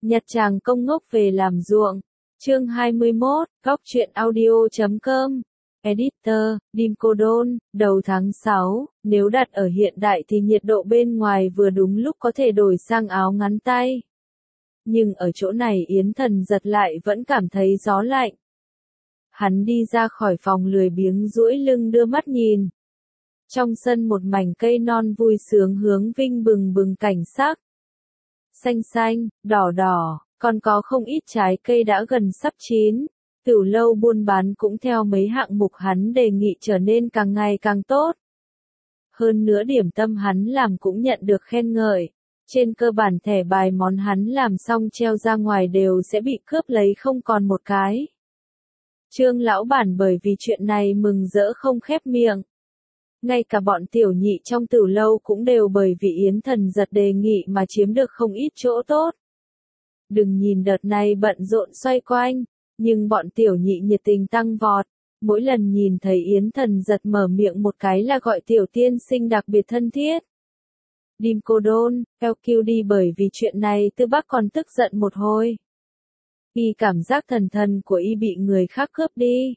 Nhặt chàng công ngốc về làm ruộng. Chương 21, góc truyện audio.com. Editor, Dimcodon, đầu tháng 6, nếu đặt ở hiện đại thì nhiệt độ bên ngoài vừa đúng lúc có thể đổi sang áo ngắn tay. Nhưng ở chỗ này Yến Thần giật lại vẫn cảm thấy gió lạnh. Hắn đi ra khỏi phòng lười biếng duỗi lưng đưa mắt nhìn. Trong sân một mảnh cây non vui sướng hướng vinh bừng bừng cảnh sắc. Xanh xanh, đỏ đỏ, còn có không ít trái cây đã gần sắp chín. Tửu lâu buôn bán cũng theo mấy hạng mục hắn đề nghị trở nên càng ngày càng tốt. Hơn nữa điểm tâm hắn làm cũng nhận được khen ngợi. Trên cơ bản thẻ bài món hắn làm xong treo ra ngoài đều sẽ bị cướp lấy không còn một cái. Trương lão bản bởi vì chuyện này mừng rỡ không khép miệng. Ngay cả bọn tiểu nhị trong tửu lâu cũng đều bởi vì Yến Thần giật đề nghị mà chiếm được không ít chỗ tốt. Đừng nhìn đợt này bận rộn xoay quanh, nhưng bọn tiểu nhị nhiệt tình tăng vọt. Mỗi lần nhìn thấy Yến Thần giật mở miệng một cái là gọi tiểu tiên sinh đặc biệt thân thiết. Dimcodon, LQ đi bởi vì chuyện này Tư Bắc còn tức giận một hồi. Y cảm giác thần của Y bị người khác cướp đi.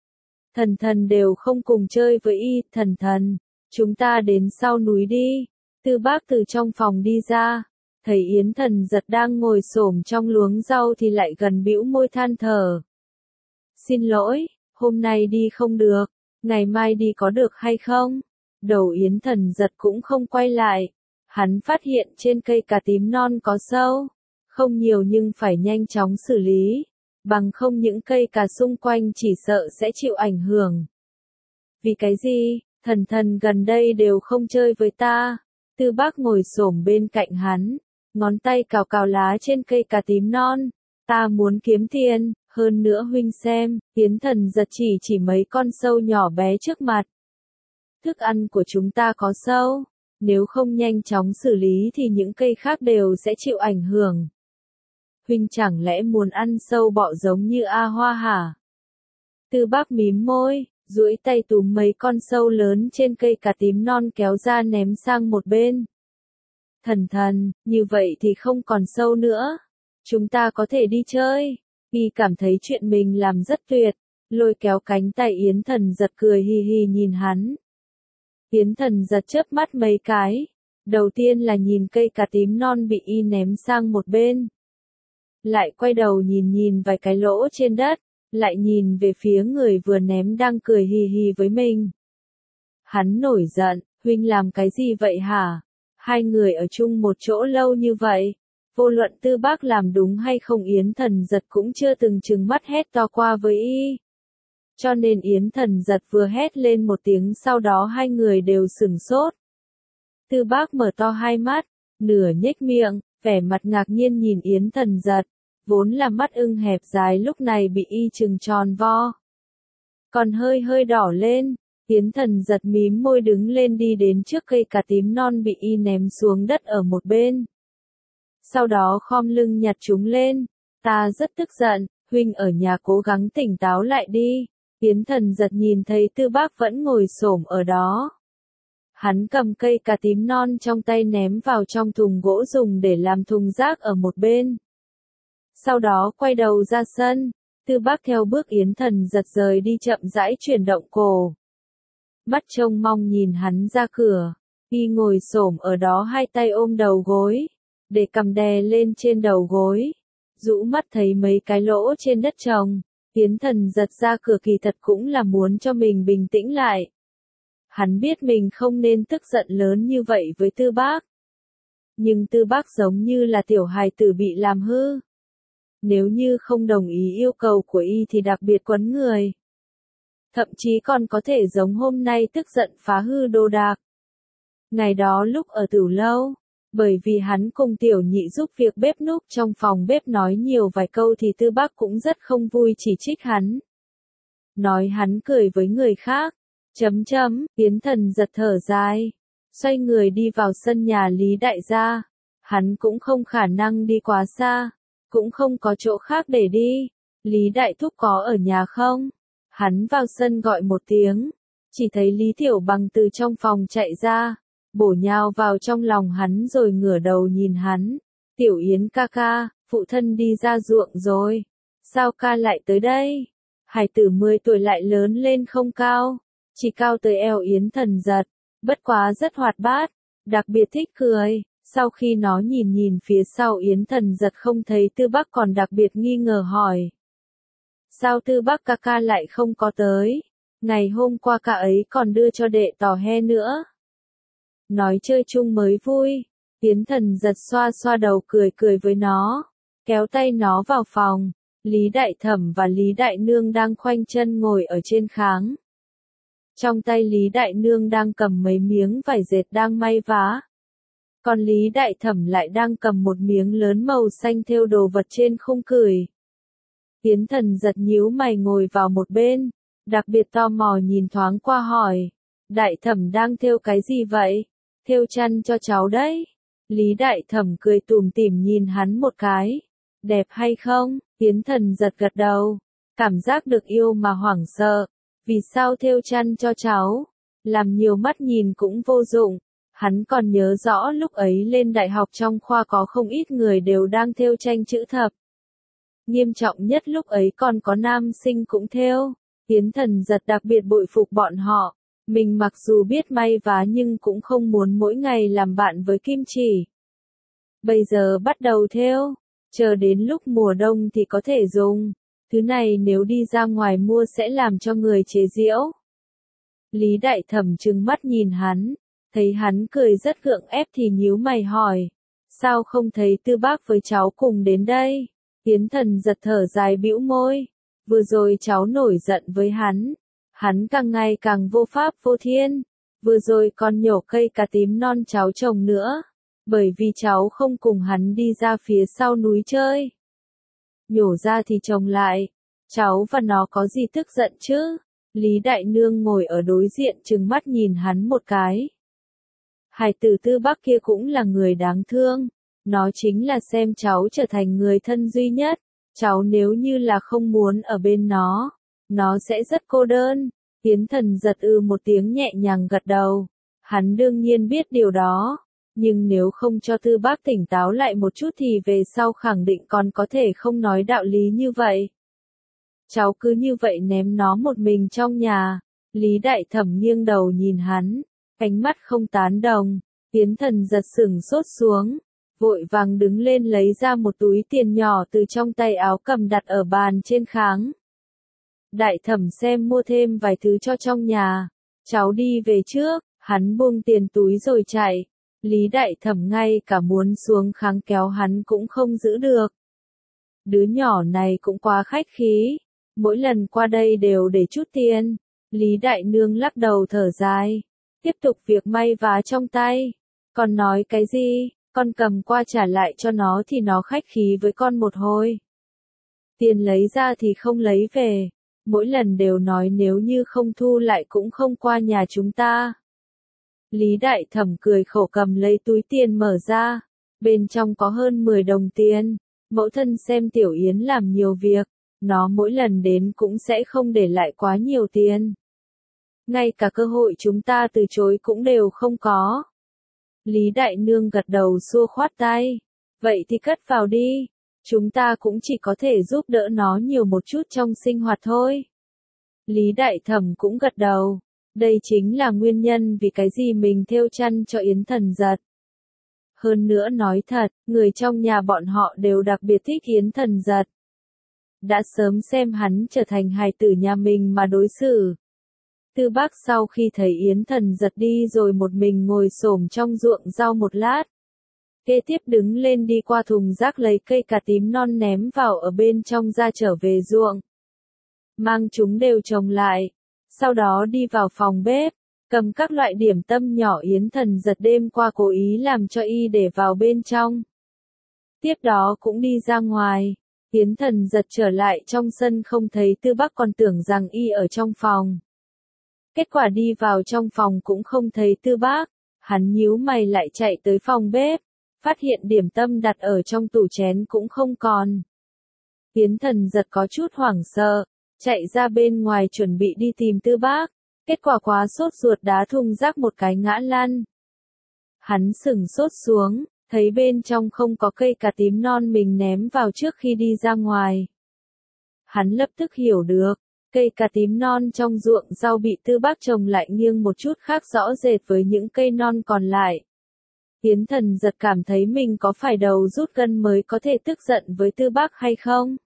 Thần đều không cùng chơi với Y, thần, chúng ta đến sau núi đi. Tư Bác từ trong phòng đi ra, thấy Yến Thần giật đang ngồi xổm trong luống rau thì lại gần bĩu môi than thở. Xin lỗi, hôm nay đi không được, ngày mai đi có được hay không? Đầu Yến Thần giật cũng không quay lại. Hắn phát hiện trên cây cà tím non có sâu. Không nhiều nhưng phải nhanh chóng xử lý. Bằng không những cây cà xung quanh chỉ sợ sẽ chịu ảnh hưởng. Vì cái gì, thần gần đây đều không chơi với ta. Tư Bác ngồi xổm bên cạnh hắn. Ngón tay cào cào lá trên cây cà tím non. Ta muốn kiếm tiền, hơn nữa huynh xem, Yến Thần giật chỉ mấy con sâu nhỏ bé trước mặt. Thức ăn của chúng ta có sâu. Nếu không nhanh chóng xử lý thì những cây khác đều sẽ chịu ảnh hưởng. Huynh chẳng lẽ muốn ăn sâu bọ giống như A Hoa hả? Tư Bác mím môi, duỗi tay túm mấy con sâu lớn trên cây cà tím non kéo ra ném sang một bên. Thần, như vậy thì không còn sâu nữa. Chúng ta có thể đi chơi. Y cảm thấy chuyện mình làm rất tuyệt, lôi kéo cánh tay Yến Thần giật cười hì hì nhìn hắn. Yến Thần giật chớp mắt mấy cái. Đầu tiên là nhìn cây cà tím non bị Y ném sang một bên. Lại quay đầu nhìn vài cái lỗ trên đất, lại nhìn về phía người vừa ném đang cười hì hì với mình. Hắn nổi giận, huynh làm cái gì vậy hả? Hai người ở chung một chỗ lâu như vậy, vô luận Tư Bác làm đúng hay không Yến Thần giật cũng chưa từng trừng mắt hét to qua với Y. Cho nên Yến Thần giật vừa hét lên một tiếng sau đó hai người đều sửng sốt. Tư Bác mở to hai mắt, nửa nhếch miệng, vẻ mặt ngạc nhiên nhìn Yến Thần giật. Vốn là mắt ưng hẹp dài lúc này bị Y trừng tròn vo. Còn hơi đỏ lên, Yến Thần giật mím môi đứng lên đi đến trước cây cà tím non bị Y ném xuống đất ở một bên. Sau đó khom lưng nhặt chúng lên. Ta rất tức giận, huynh ở nhà cố gắng tỉnh táo lại đi. Yến Thần giật nhìn thấy Tư Bác vẫn ngồi xổm ở đó. Hắn cầm cây cà tím non trong tay ném vào trong thùng gỗ dùng để làm thùng rác ở một bên. Sau đó quay đầu ra sân, Tư Bác theo bước Yến Thần giật rời đi chậm rãi chuyển động cổ. Mắt trông mong nhìn hắn ra cửa, Y ngồi xổm ở đó hai tay ôm đầu gối, để cằm đè lên trên đầu gối, rũ mắt thấy mấy cái lỗ trên đất trồng. Yến Thần giật ra cửa kỳ thật cũng là muốn cho mình bình tĩnh lại. Hắn biết mình không nên tức giận lớn như vậy với Tư Bác. Nhưng Tư Bác giống như là tiểu hài tử bị làm hư. Nếu như không đồng ý yêu cầu của Y thì đặc biệt quấn người. Thậm chí còn có thể giống hôm nay tức giận phá hư đồ đạc. Ngày đó lúc ở tửu lâu, bởi vì hắn cùng tiểu nhị giúp việc bếp núc trong phòng bếp nói nhiều vài câu thì Tư Bác cũng rất không vui chỉ trích hắn. Nói hắn cười với người khác. Yến Thần giật thở dài. Xoay người đi vào sân nhà Lý đại gia. Hắn cũng không khả năng đi quá xa. Cũng không có chỗ khác để đi. Lý đại thúc có ở nhà không? Hắn vào sân gọi một tiếng. Chỉ thấy Lý Tiểu Bằng từ trong phòng chạy ra. Bổ nhào vào trong lòng hắn rồi ngửa đầu nhìn hắn. Tiểu Yến ca ca, phụ thân đi ra ruộng rồi. Sao ca lại tới đây? Hải tử 10 tuổi lại lớn lên không cao, chỉ cao tới eo Yến Thần Giật, bất quá rất hoạt bát, đặc biệt thích cười. Sau khi nó nhìn nhìn phía sau Yến Thần Giật không thấy Tư Bắc còn đặc biệt nghi ngờ hỏi. Sao Tư Bắc ca ca lại không có tới? Ngày hôm qua ca ấy còn đưa cho đệ tò he nữa. Nói chơi chung mới vui. Yến Thần Giật xoa xoa đầu cười cười với nó, kéo tay nó vào phòng. Lý Đại Thẩm và Lý Đại Nương đang khoanh chân ngồi ở trên kháng. Trong tay Lý Đại Nương đang cầm mấy miếng vải dệt đang may vá. Còn Lý Đại Thẩm lại đang cầm một miếng lớn màu xanh thêu đồ vật trên khung cửi. Yến Thần Giật nhíu mày ngồi vào một bên, đặc biệt tò mò nhìn thoáng qua hỏi. Đại Thẩm đang thêu cái gì vậy? Thêu chăn cho cháu đấy. Lý Đại Thẩm cười tủm tỉm nhìn hắn một cái. Đẹp hay không? Yến Thần Giật gật đầu. Cảm giác được yêu mà hoảng sợ. Vì sao thêu chăn cho cháu? Làm nhiều mắt nhìn cũng vô dụng. Hắn còn nhớ rõ lúc ấy lên đại học trong khoa có không ít người đều đang thêu tranh chữ thập. Nghiêm trọng nhất lúc ấy còn có nam sinh cũng thêu. Yến Thần Giật đặc biệt bội phục bọn họ. Mình mặc dù biết may vá nhưng cũng không muốn mỗi ngày làm bạn với kim chỉ. Bây giờ bắt đầu thêu, chờ đến lúc mùa đông thì có thể dùng. Thứ này nếu đi ra ngoài mua sẽ làm cho người chế giễu. Lý Đại Thẩm trừng mắt nhìn hắn, thấy hắn cười rất gượng ép thì nhíu mày hỏi. Sao không thấy Tư Bác với cháu cùng đến đây? Yến Thần Giật thở dài bĩu môi. Vừa rồi cháu nổi giận với hắn. Hắn càng ngày càng vô pháp vô thiên. Vừa rồi còn nhổ cây cà tím non cháu trồng nữa. Bởi vì cháu không cùng hắn đi ra phía sau núi chơi. Nhổ ra thì trồng lại. Cháu và nó có gì tức giận chứ? Lý Đại Nương ngồi ở đối diện trừng mắt nhìn hắn một cái. Hải tử Tư Bắc kia cũng là người đáng thương. Nó chính là xem cháu trở thành người thân duy nhất. Cháu nếu như là không muốn ở bên nó sẽ rất cô đơn. Yến Thần Giật một tiếng nhẹ nhàng gật đầu. Hắn đương nhiên biết điều đó. Nhưng nếu không cho Tư Bác tỉnh táo lại một chút thì về sau khẳng định còn có thể không nói đạo lý như vậy. Cháu cứ như vậy ném nó một mình trong nhà. Lý Đại Thẩm nghiêng đầu nhìn hắn, ánh mắt không tán đồng. Yến Thần Giật sửng sốt xuống, vội vàng đứng lên lấy ra một túi tiền nhỏ từ trong tay áo cầm đặt ở bàn trên kháng. Đại Thẩm xem mua thêm vài thứ cho trong nhà. Cháu đi về trước. Hắn buông tiền túi rồi chạy. Lý Đại Thẩm ngay cả muốn xuống kháng kéo hắn cũng không giữ được. Đứa nhỏ này cũng quá khách khí. Mỗi lần qua đây đều để chút tiền. Lý Đại Nương lắc đầu thở dài. Tiếp tục việc may vá trong tay. Con nói cái gì? Con cầm qua trả lại cho nó thì nó khách khí với con một hồi. Tiền lấy ra thì không lấy về. Mỗi lần đều nói nếu như không thu lại cũng không qua nhà chúng ta. Lý Đại Thẩm cười khổ cầm lấy túi tiền mở ra. Bên trong có hơn 10 đồng tiền. Mẫu thân xem Tiểu Yến làm nhiều việc. Nó mỗi lần đến cũng sẽ không để lại quá nhiều tiền. Ngay cả cơ hội chúng ta từ chối cũng đều không có. Lý Đại Nương gật đầu xua khoát tay. Vậy thì cất vào đi. Chúng ta cũng chỉ có thể giúp đỡ nó nhiều một chút trong sinh hoạt thôi. Lý Đại Thẩm cũng gật đầu. Đây chính là nguyên nhân vì cái gì mình thêu chăn cho Yến Thần Giật. Hơn nữa nói thật, người trong nhà bọn họ đều đặc biệt thích Yến Thần Giật. Đã sớm xem hắn trở thành hài tử nhà mình mà đối xử. Tư Bác sau khi thấy Yến Thần Giật đi rồi một mình ngồi xổm trong ruộng rau một lát. Kế tiếp đứng lên đi qua thùng rác lấy cây cà tím non ném vào ở bên trong ra trở về ruộng. Mang chúng đều trồng lại. Sau đó đi vào phòng bếp, cầm các loại điểm tâm nhỏ Yến Thần Giật đêm qua cố ý làm cho y để vào bên trong. Tiếp đó cũng đi ra ngoài. Yến Thần Giật trở lại trong sân không thấy Tư Bắc còn tưởng rằng y ở trong phòng. Kết quả đi vào trong phòng cũng không thấy Tư Bác. Hắn nhíu mày lại chạy tới phòng bếp. Phát hiện điểm tâm đặt ở trong tủ chén cũng không còn. Yến Thần Giật có chút hoảng sợ. Chạy ra bên ngoài chuẩn bị đi tìm Tư Bác. Kết quả quá sốt ruột đá thùng rác một cái ngã lăn. Hắn sửng sốt xuống. thấy bên trong không có cây cà tím non mình ném vào trước khi đi ra ngoài. Hắn lập tức hiểu được, cây cà tím non trong ruộng rau bị Tư Bác trồng lại nghiêng một chút khác rõ rệt với những cây non còn lại. Yến Thần Giật cảm thấy mình có phải đầu rút gân mới có thể tức giận với Tư Bác hay không?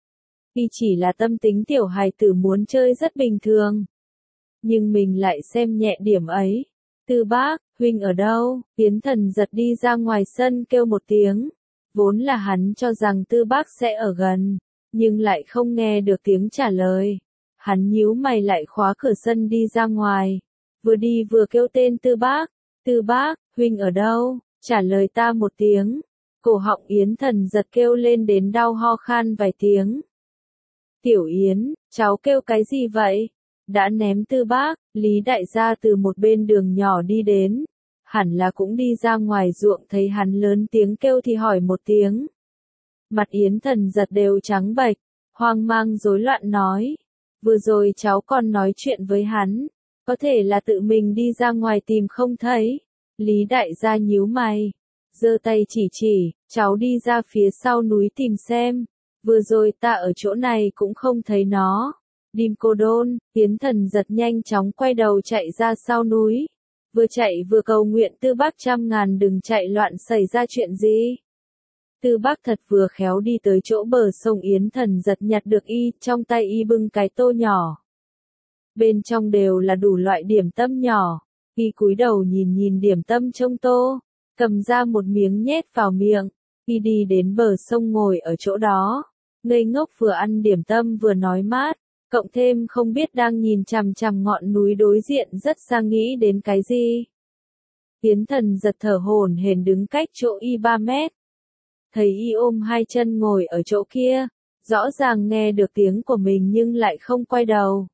Y chỉ là tâm tính tiểu hài tử muốn chơi rất bình thường. Nhưng mình lại xem nhẹ điểm ấy. Tư Bác, huynh ở đâu? Yến Thần Giật đi ra ngoài sân kêu một tiếng. Vốn là hắn cho rằng Tư Bác sẽ ở gần, nhưng lại không nghe được tiếng trả lời. Hắn nhíu mày lại khóa cửa sân đi ra ngoài. Vừa đi vừa kêu tên Tư Bác. Tư Bác, huynh ở đâu? Trả lời ta một tiếng. Cổ họng Yến Thần Giật kêu lên đến đau ho khan vài tiếng. Tiểu Yến, cháu kêu cái gì vậy? Đã ném Tư Bác, Lý Đại gia từ một bên đường nhỏ đi đến. Hẳn là cũng đi ra ngoài ruộng thấy hắn lớn tiếng kêu thì hỏi một tiếng. Mặt Yến Thần Giật đều trắng bệch, hoang mang rối loạn nói. Vừa rồi cháu còn nói chuyện với hắn, có thể là tự mình đi ra ngoài tìm không thấy. Lý Đại gia nhíu mày, giơ tay chỉ, cháu đi ra phía sau núi tìm xem. Vừa rồi ta ở chỗ này cũng không thấy nó. Dim Cô Đôn, Yến Thần Giật nhanh chóng quay đầu chạy ra sau núi. Vừa chạy vừa cầu nguyện Tư Bác trăm ngàn đừng chạy loạn xảy ra chuyện gì. Tư Bác thật vừa khéo đi tới chỗ bờ sông Yến Thần Giật nhặt được y, trong tay y bưng cái tô nhỏ. Bên trong đều là đủ loại điểm tâm nhỏ. Y cúi đầu nhìn điểm tâm trong tô, cầm ra một miếng nhét vào miệng. Y đi đến bờ sông ngồi ở chỗ đó, ngây ngốc vừa ăn điểm tâm vừa nói mát, cộng thêm không biết đang nhìn chằm chằm ngọn núi đối diện rất xa nghĩ đến cái gì. Yến Thần Giật thở hổn hển đứng cách chỗ y 3 mét. Thấy y ôm hai chân ngồi ở chỗ kia, rõ ràng nghe được tiếng của mình nhưng lại không quay đầu.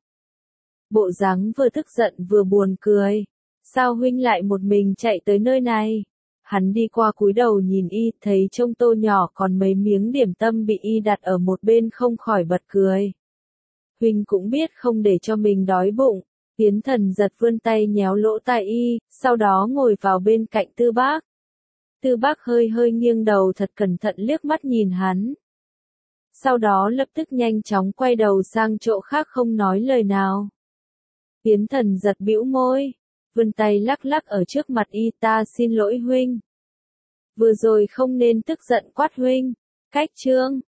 Bộ dáng vừa tức giận vừa buồn cười. Sao huynh lại một mình chạy tới nơi này? Hắn đi qua cúi đầu nhìn y, thấy trong tô nhỏ còn mấy miếng điểm tâm bị y đặt ở một bên không khỏi bật cười. Huynh cũng biết không để cho mình đói bụng. Yến Thần Giật vươn tay nhéo lỗ tai y, sau đó ngồi vào bên cạnh Tư Bác. Tư Bác hơi nghiêng đầu thật cẩn thận liếc mắt nhìn hắn. Sau đó lập tức nhanh chóng quay đầu sang chỗ khác không nói lời nào. Yến Thần Giật bĩu môi, vươn tay lắc ở trước mặt y, ta xin lỗi huynh. Vừa rồi không nên tức giận quát huynh. Cách chương